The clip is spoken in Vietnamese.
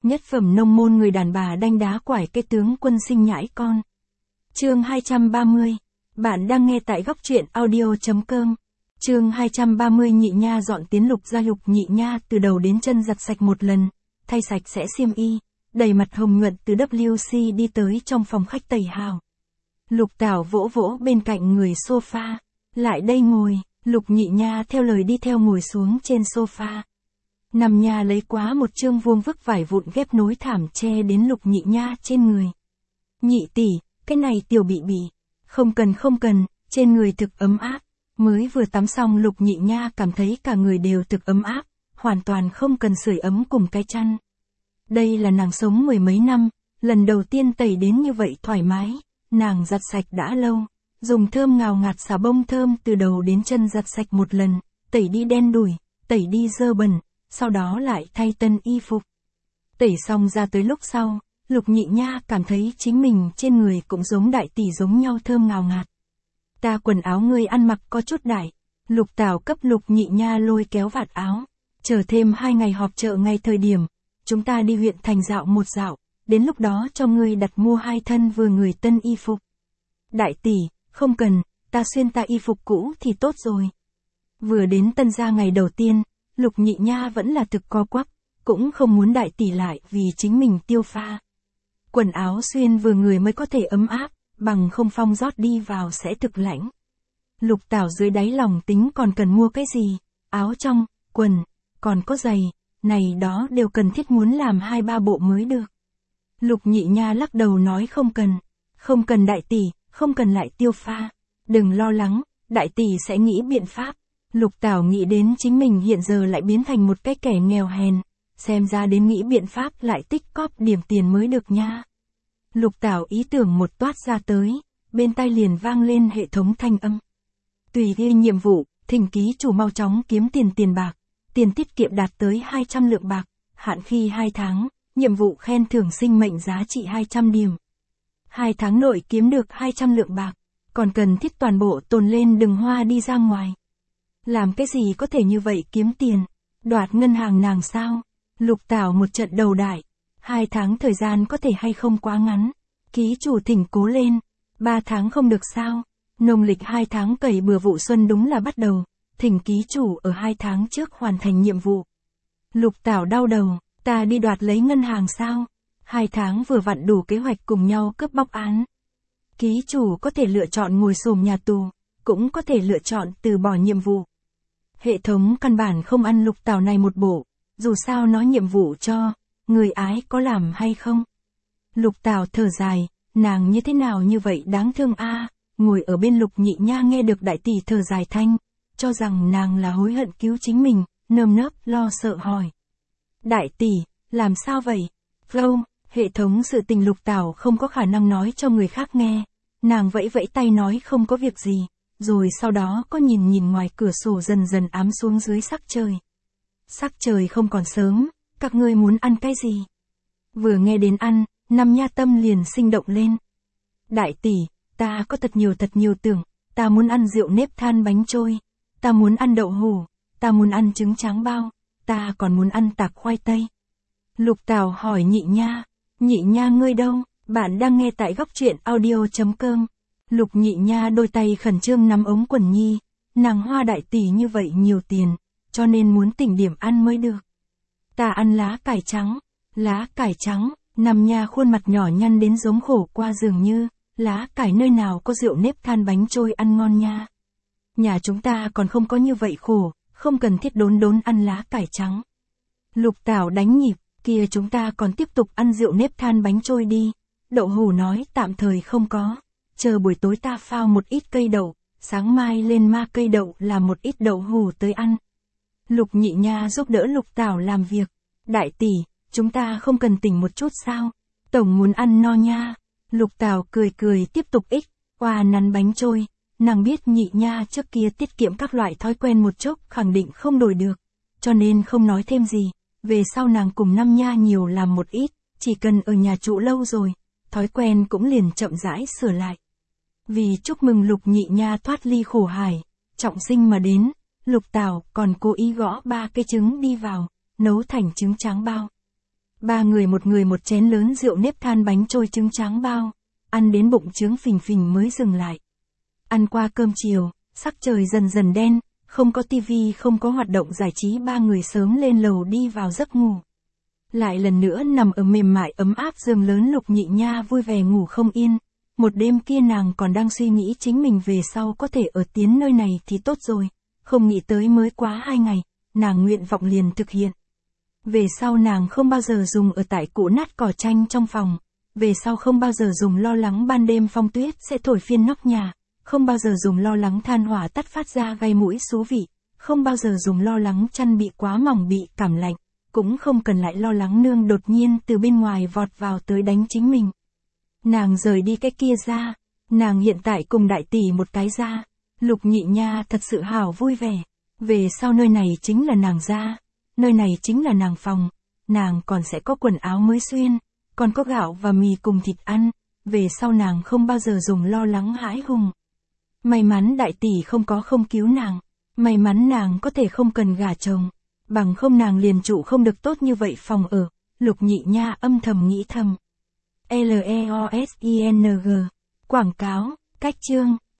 Nhất phẩm nông môn người đàn bà đanh đá quải cái tướng quân sinh nhãi con. Chương 230. Bạn đang nghe tại góc truyện audio.com. Chương 230. Nhị nha dọn tiến Lục gia. Lục Nhị Nha từ đầu đến chân giặt sạch một lần, thay sạch sẽ xiêm y, đầy mặt hồng nhuận từ WC đi tới trong phòng khách tẩy hào. Lục Tảo vỗ vỗ bên cạnh người sofa. Lại đây ngồi. Lục Nhị Nha theo lời đi theo ngồi xuống trên sofa. Năm nha lấy quá một chương vuông vức vải vụn ghép nối thảm che đến Lục Nhị Nha trên người. Nhị tỷ, cái này tiểu bị. Không cần, trên người thực ấm áp. Mới vừa tắm xong Lục Nhị Nha cảm thấy cả người đều thực ấm áp, hoàn toàn không cần sưởi ấm cùng cái chăn. Đây là nàng sống mười mấy năm, lần đầu tiên tẩy đến như vậy thoải mái. Nàng giặt sạch đã lâu, dùng thơm ngào ngạt xà bông thơm từ đầu đến chân giặt sạch một lần, tẩy đi đen đủi, tẩy đi dơ bẩn, sau đó lại thay tân y phục. Tẩy xong ra tới lúc sau, Lục Nhị Nha cảm thấy chính mình trên người cũng giống đại tỷ giống nhau thơm ngào ngạt. Ta quần áo ngươi ăn mặc có chút đại. Lục Tảo cấp Lục Nhị Nha lôi kéo vạt áo. Chờ thêm 2 ngày họp chợ ngay thời điểm, chúng ta đi huyện thành dạo một dạo, đến lúc đó cho ngươi đặt mua 2 thân vừa người tân y phục. Đại tỷ, không cần, ta xuyên ta y phục cũ thì tốt rồi. Vừa đến Tân gia ngày đầu tiên, Lục Nhị Nha vẫn là thực co quắp, cũng không muốn đại tỷ lại vì chính mình tiêu pha. Quần áo xuyên vừa người mới có thể ấm áp, bằng không phong rót đi vào sẽ thực lãnh. Lục Tảo dưới đáy lòng tính còn cần mua cái gì, áo trong, quần, còn có giày, này đó đều cần thiết muốn làm 2-3 bộ mới được. Lục Nhị Nha lắc đầu nói không cần đại tỷ, không cần lại tiêu pha, đừng lo lắng, đại tỷ sẽ nghĩ biện pháp. Lục Tảo nghĩ đến chính mình hiện giờ lại biến thành một cái kẻ nghèo hèn, xem ra đến nghĩ biện pháp lại tích cóp điểm tiền mới được nha. Lục Tảo ý tưởng một toát ra tới, bên tai liền vang lên hệ thống thanh âm. Tùy ghi nhiệm vụ, thỉnh ký chủ mau chóng kiếm tiền bạc, tiền tiết kiệm đạt tới 200 lượng bạc, hạn khi 2 tháng, nhiệm vụ khen thưởng sinh mệnh giá trị 200 điểm. 2 tháng nội kiếm được 200 lượng bạc, còn cần thiết toàn bộ tồn lên đừng hoa đi ra ngoài. Làm cái gì có thể như vậy kiếm tiền, đoạt ngân hàng nàng sao? Lục Tảo một trận đầu đại, 2 tháng thời gian có thể hay không quá ngắn, ký chủ thỉnh cố lên, 3 tháng không được sao? Nông lịch 2 tháng cày bừa vụ xuân đúng là bắt đầu, thỉnh ký chủ ở 2 tháng trước hoàn thành nhiệm vụ. Lục Tảo đau đầu, ta đi đoạt lấy ngân hàng sao? 2 tháng vừa vặn đủ kế hoạch cùng nhau cướp bóc án. Ký chủ có thể lựa chọn ngồi xổm nhà tù, cũng có thể lựa chọn từ bỏ nhiệm vụ. Hệ thống căn bản không ăn Lục Tảo này một bộ, dù sao nó nhiệm vụ cho, người ái có làm hay không? Lục Tảo thở dài, nàng như thế nào như vậy đáng thương a. Ngồi ở bên Lục Nhị Nha nghe được đại tỷ thở dài thanh, cho rằng nàng là hối hận cứu chính mình, nơm nớp lo sợ hỏi. Đại tỷ, làm sao vậy? Không, hệ thống sự tình Lục Tảo không có khả năng nói cho người khác nghe. Nàng vẫy vẫy tay nói không có việc gì, rồi sau đó có nhìn ngoài cửa sổ dần dần ám xuống dưới sắc trời. Sắc trời không còn sớm, các ngươi muốn ăn cái gì? Vừa nghe đến ăn, Năm Nha tâm liền sinh động lên. Đại tỷ, ta có thật nhiều tưởng, ta muốn ăn rượu nếp than bánh trôi, ta muốn ăn đậu hũ, ta muốn ăn trứng tráng bao, ta còn muốn ăn tạc khoai tây. Lục Tảo hỏi Nhị Nha ngươi đâu? Bạn đang nghe tại góc truyện audio.com. Lục Nhị Nha đôi tay khẩn trương nắm ống quần nhi, nàng hoa đại tỷ như vậy nhiều tiền, cho nên muốn tỉnh điểm ăn mới được. Ta ăn lá cải trắng, Năm Nha khuôn mặt nhỏ nhăn đến giống khổ qua dường như, lá cải nơi nào có rượu nếp than bánh trôi ăn ngon nha. Nhà chúng ta còn không có như vậy khổ, không cần thiết đốn ăn lá cải trắng. Lục Tảo đánh nhịp, kia chúng ta còn tiếp tục ăn rượu nếp than bánh trôi đi. Đậu hũ nói tạm thời không có, chờ buổi tối ta phao một ít cây đậu, sáng mai lên ma cây đậu làm một ít đậu hũ tới ăn. Lục Nhị Nha giúp đỡ Lục Tảo làm việc. Đại tỷ, chúng ta không cần tỉnh một chút sao? Tổng muốn ăn no nha. Lục Tảo cười tiếp tục qua nắn bánh trôi. Nàng biết Nhị Nha trước kia tiết kiệm các loại thói quen một chốc khẳng định không đổi được, cho nên không nói thêm gì. Về sau nàng cùng Năm Nha nhiều làm một ít, chỉ cần ở nhà trụ lâu rồi, thói quen cũng liền chậm rãi sửa lại. Vì chúc mừng Lục Nhị Nha thoát ly khổ hải, trọng sinh mà đến, Lục Tảo còn cố ý gõ 3 cái trứng đi vào, nấu thành trứng tráng bao. Ba người một chén lớn rượu nếp than bánh trôi trứng tráng bao, ăn đến bụng trướng phình phình mới dừng lại. Ăn qua cơm chiều, sắc trời dần dần đen, không có tivi không có hoạt động giải trí, ba người sớm lên lầu đi vào giấc ngủ. Lại lần nữa nằm ở mềm mại ấm áp giường lớn, Lục Nhị Nha vui vẻ ngủ không yên. Một đêm kia nàng còn đang suy nghĩ chính mình về sau có thể ở tiến nơi này thì tốt rồi, không nghĩ tới mới quá 2 ngày, nàng nguyện vọng liền thực hiện. Về sau nàng không bao giờ dùng ở tại cũ nát cỏ tranh trong phòng, về sau không bao giờ dùng lo lắng ban đêm phong tuyết sẽ thổi phiên nóc nhà, không bao giờ dùng lo lắng than hỏa tắt phát ra gây mũi xú vị, không bao giờ dùng lo lắng chăn bị quá mỏng bị cảm lạnh, cũng không cần lại lo lắng nương đột nhiên từ bên ngoài vọt vào tới đánh chính mình. Nàng rời đi cái kia ra, nàng hiện tại cùng đại tỷ một cái ra, Lục Nhị Nha thật sự hảo vui vẻ, về sau nơi này chính là nàng ra, nơi này chính là nàng phòng, nàng còn sẽ có quần áo mới xuyên, còn có gạo và mì cùng thịt ăn, về sau nàng không bao giờ dùng lo lắng hãi hùng. May mắn đại tỷ không cứu nàng, may mắn nàng có thể không cần gả chồng, bằng không nàng liền trụ không được tốt như vậy phòng ở, Lục Nhị Nha âm thầm nghĩ thầm. LEOSING. Quảng cáo, cách chương.